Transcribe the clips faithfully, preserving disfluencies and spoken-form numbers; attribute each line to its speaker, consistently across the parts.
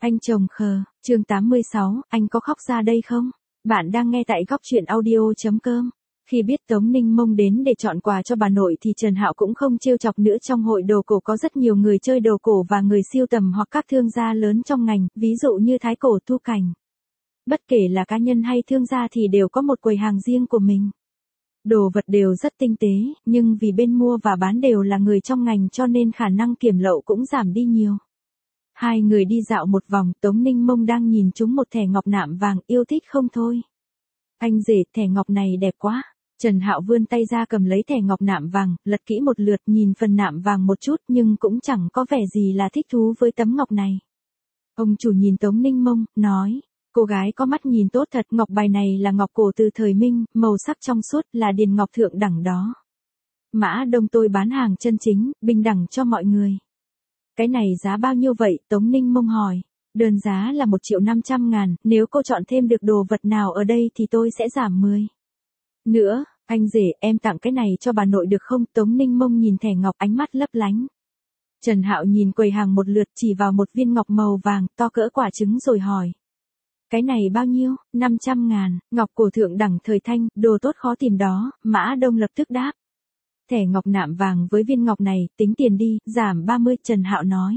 Speaker 1: Anh chồng khờ, chương tám mươi sáu, anh có khóc ra đây không? Bạn đang nghe tại góc chuyện audio.com. Khi biết Tống Ninh Mông đến để chọn quà cho bà nội thì Trần Hạo cũng không trêu chọc nữa. Trong hội đồ cổ có rất nhiều người chơi đồ cổ và người sưu tầm hoặc các thương gia lớn trong ngành, ví dụ như Thái Cổ Thu Cảnh. Bất kể là cá nhân hay thương gia thì đều có một quầy hàng riêng của mình. Đồ vật đều rất tinh tế, nhưng vì bên mua và bán đều là người trong ngành cho nên khả năng kiểm lậu cũng giảm đi nhiều. Hai người đi dạo một vòng, Tống Ninh Mông đang nhìn trúng một thẻ ngọc nạm vàng, yêu thích không thôi. Anh rể, thẻ ngọc này đẹp quá. Trần Hạo vươn tay ra cầm lấy thẻ ngọc nạm vàng, lật kỹ một lượt, nhìn phần nạm vàng một chút nhưng cũng chẳng có vẻ gì là thích thú với tấm ngọc này. Ông chủ nhìn Tống Ninh Mông, nói, cô gái có mắt nhìn tốt thật, ngọc bài này là ngọc cổ từ thời Minh, màu sắc trong suốt, là điền ngọc thượng đẳng đó. Mã Đông tôi bán hàng chân chính, bình đẳng cho mọi người. Cái này giá bao nhiêu vậy? Tống Ninh Mông hỏi. Đơn giá là một triệu năm trăm ngàn, nếu cô chọn thêm được đồ vật nào ở đây thì tôi sẽ giảm mười. Nữa, anh rể, em tặng cái này cho bà nội được không? Tống Ninh Mông nhìn thẻ ngọc, ánh mắt lấp lánh. Trần Hạo nhìn quầy hàng một lượt, chỉ vào một viên ngọc màu vàng, to cỡ quả trứng rồi hỏi. Cái này bao nhiêu? năm trăm ngàn, ngọc cổ thượng đẳng thời Thanh, đồ tốt khó tìm đó. Mã Đông lập tức đáp. Thẻ ngọc nạm vàng với viên ngọc này, tính tiền đi, giảm ba mươi, Trần Hạo nói.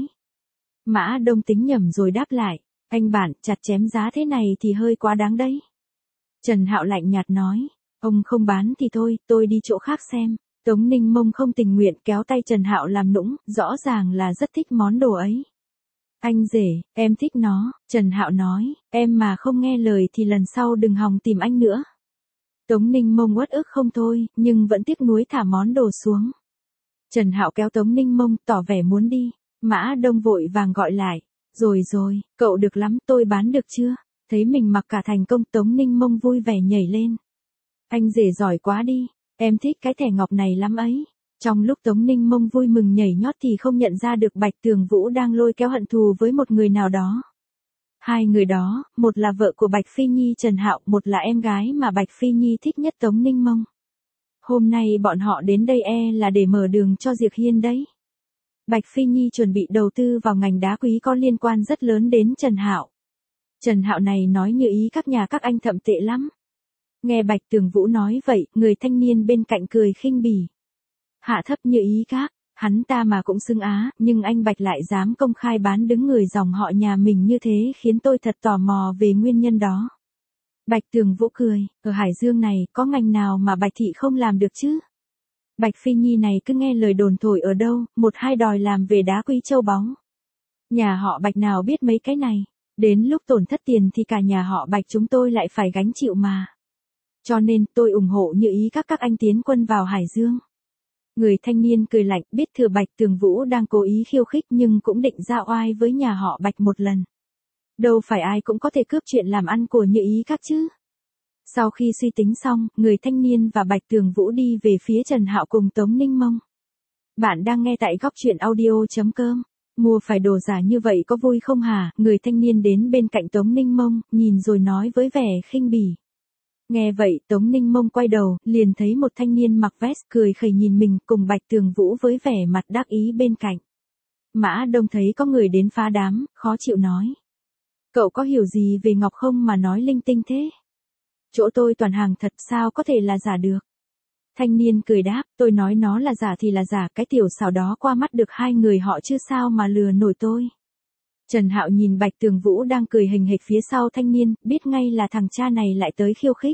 Speaker 1: Mã Đông tính nhầm rồi đáp lại, anh bạn, chặt chém giá thế này thì hơi quá đáng đấy. Trần Hạo lạnh nhạt nói, ông không bán thì thôi, tôi đi chỗ khác xem. Tống Ninh Mông không tình nguyện kéo tay Trần Hạo làm nũng, rõ ràng là rất thích món đồ ấy. Anh rể, em thích nó, Trần Hạo nói, em mà không nghe lời thì lần sau đừng hòng tìm anh nữa. Tống Ninh Mông uất ức không thôi, nhưng vẫn tiếc nuối thả món đồ xuống. Trần Hạo kéo Tống Ninh Mông, tỏ vẻ muốn đi. Mã Đông vội vàng gọi lại. Rồi rồi, cậu được lắm, tôi bán được chưa? Thấy mình mặc cả thành công, Tống Ninh Mông vui vẻ nhảy lên. Anh rể giỏi quá đi, em thích cái thẻ ngọc này lắm ấy. Trong lúc Tống Ninh Mông vui mừng nhảy nhót thì không nhận ra được Bạch Tường Vũ đang lôi kéo hận thù với một người nào đó. Hai người đó, một là vợ của Bạch Phi Nhi Trần Hạo, một là em gái mà Bạch Phi Nhi thích nhất Tống Ninh Mông. Hôm nay bọn họ đến đây e là để mở đường cho Diệp Hiên đấy. Bạch Phi Nhi chuẩn bị đầu tư vào ngành đá quý có liên quan rất lớn đến Trần Hạo. Trần Hạo này nói như ý các nhà các anh thậm tệ lắm. Nghe Bạch Tường Vũ nói vậy, người thanh niên bên cạnh cười khinh bỉ. Hạ thấp như ý các, hắn ta mà cũng xưng á, nhưng anh Bạch lại dám công khai bán đứng người dòng họ nhà mình như thế khiến tôi thật tò mò về nguyên nhân đó. Bạch Tường Vũ cười, ở Hải Dương này có ngành nào mà Bạch Thị không làm được chứ? Bạch Phi Nhi này cứ nghe lời đồn thổi ở đâu, một hai đòi làm về đá quý châu báu. Nhà họ Bạch nào biết mấy cái này, đến lúc tổn thất tiền thì cả nhà họ Bạch chúng tôi lại phải gánh chịu mà. Cho nên tôi ủng hộ như ý các các anh tiến quân vào Hải Dương. Người thanh niên cười lạnh, biết thừa Bạch Tường Vũ đang cố ý khiêu khích nhưng cũng định ra oai với nhà họ Bạch một lần. Đâu phải ai cũng có thể cướp chuyện làm ăn của như ý các chứ. Sau khi suy tính xong, người thanh niên và Bạch Tường Vũ đi về phía Trần Hạo cùng Tống Ninh Mông. Bạn đang nghe tại góc chuyện audio.com. Mua phải đồ giả như vậy có vui không hả? Người thanh niên đến bên cạnh Tống Ninh Mông, nhìn rồi nói với vẻ khinh bỉ. Nghe vậy, Tống Ninh Mông quay đầu, liền thấy một thanh niên mặc vest cười khẩy nhìn mình cùng Bạch Tường Vũ với vẻ mặt đắc ý bên cạnh. Mã Đông thấy có người đến phá đám, khó chịu nói. Cậu có hiểu gì về ngọc không mà nói linh tinh thế? Chỗ tôi toàn hàng thật, sao có thể là giả được? Thanh niên cười đáp, tôi nói nó là giả thì là giả, cái tiểu xảo đó qua mắt được hai người họ chứ sao mà lừa nổi tôi. Trần Hạo nhìn Bạch Tường Vũ đang cười hình hịch phía sau thanh niên, biết ngay là thằng cha này lại tới khiêu khích.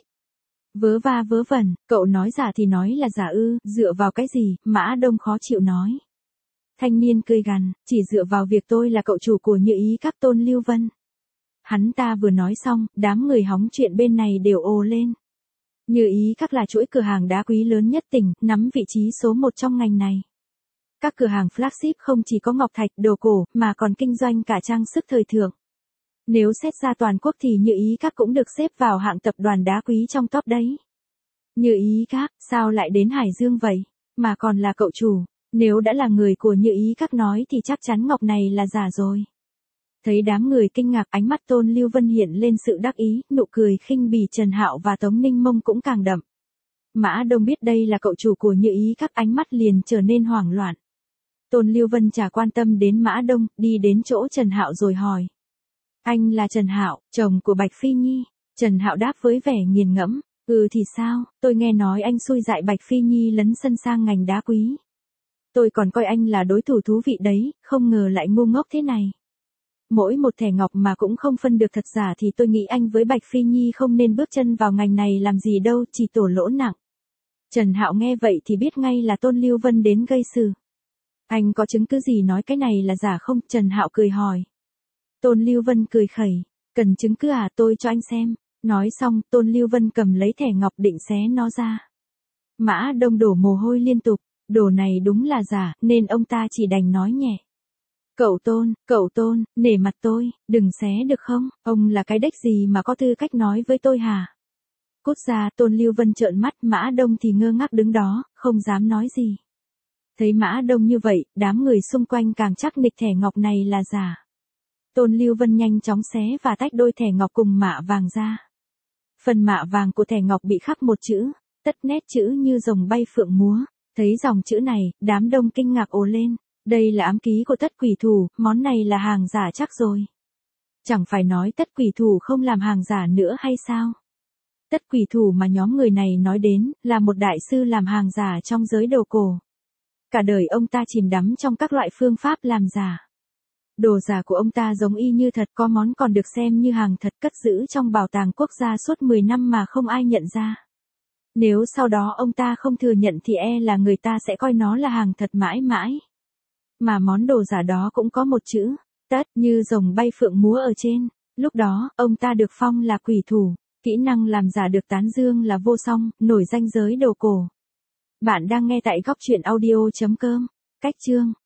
Speaker 1: Vớ va vớ vẩn, cậu nói giả thì nói là giả ư, dựa vào cái gì? Mã Đông khó chịu nói. Thanh niên cười gằn, chỉ dựa vào việc tôi là cậu chủ của Như Ý các Tôn Lưu Vân. Hắn ta vừa nói xong, đám người hóng chuyện bên này đều ồ lên. Như Ý các là chuỗi cửa hàng đá quý lớn nhất tỉnh, nắm vị trí số một trong ngành này. Các cửa hàng flagship không chỉ có ngọc thạch, đồ cổ, mà còn kinh doanh cả trang sức thời thượng. Nếu xét ra toàn quốc thì Như Ý các cũng được xếp vào hạng tập đoàn đá quý trong top đấy. Như Ý các, sao lại đến Hải Dương vậy? Mà còn là cậu chủ, nếu đã là người của Như Ý các nói thì chắc chắn ngọc này là giả rồi. Thấy đám người kinh ngạc, ánh mắt Tôn Lưu Vân hiện lên sự đắc ý, nụ cười khinh bỉ Trần Hạo và Tống Ninh Mông cũng càng đậm. Mã Đông biết đây là cậu chủ của Như Ý các, ánh mắt liền trở nên hoảng loạn. Tôn Lưu Vân chả quan tâm đến Mã Đông, đi đến chỗ Trần Hạo rồi hỏi. Anh là Trần Hạo, chồng của Bạch Phi Nhi. Trần Hạo đáp với vẻ nghiền ngẫm, ừ thì sao, tôi nghe nói anh xui dại Bạch Phi Nhi lấn sân sang ngành đá quý. Tôi còn coi anh là đối thủ thú vị đấy, không ngờ lại ngu ngốc thế này. Mỗi một thẻ ngọc mà cũng không phân được thật giả thì tôi nghĩ anh với Bạch Phi Nhi không nên bước chân vào ngành này làm gì đâu, chỉ tổ lỗ nặng. Trần Hạo nghe vậy thì biết ngay là Tôn Lưu Vân đến gây sự. Anh có chứng cứ gì nói cái này là giả không? Trần Hạo cười hỏi. Tôn Lưu Vân cười khẩy, cần chứng cứ à, tôi cho anh xem. Nói xong, Tôn Lưu Vân cầm lấy thẻ ngọc định xé nó ra. Mã Đông đổ mồ hôi liên tục, đồ này đúng là giả, nên ông ta chỉ đành nói nhẹ. Cậu Tôn, cậu Tôn, nể mặt tôi, đừng xé được không, ông là cái đếch gì mà có tư cách nói với tôi hả? Cút ra, Tôn Lưu Vân trợn mắt, Mã Đông thì ngơ ngác đứng đó, không dám nói gì. Thấy Mã Đông như vậy, đám người xung quanh càng chắc nịch thẻ ngọc này là giả. Tôn Lưu Vân nhanh chóng xé và tách đôi thẻ ngọc cùng mạ vàng ra. Phần mạ vàng của thẻ ngọc bị khắc một chữ, tất nét chữ như rồng bay phượng múa. Thấy dòng chữ này, đám đông kinh ngạc ồ lên. Đây là ám ký của Tất Quỷ Thủ, món này là hàng giả chắc rồi. Chẳng phải nói Tất Quỷ Thủ không làm hàng giả nữa hay sao? Tất Quỷ Thủ mà nhóm người này nói đến, là một đại sư làm hàng giả trong giới đồ cổ. Cả đời ông ta chìm đắm trong các loại phương pháp làm giả. Đồ giả của ông ta giống y như thật, có món còn được xem như hàng thật cất giữ trong bảo tàng quốc gia suốt mười năm mà không ai nhận ra. Nếu sau đó ông ta không thừa nhận thì e là người ta sẽ coi nó là hàng thật mãi mãi. Mà món đồ giả đó cũng có một chữ, tất như rồng bay phượng múa ở trên. Lúc đó, ông ta được phong là quỷ thủ, kỹ năng làm giả được tán dương là vô song, nổi danh giới đồ cổ. Bạn đang nghe tại góc truyện audio chấm com. Cách chương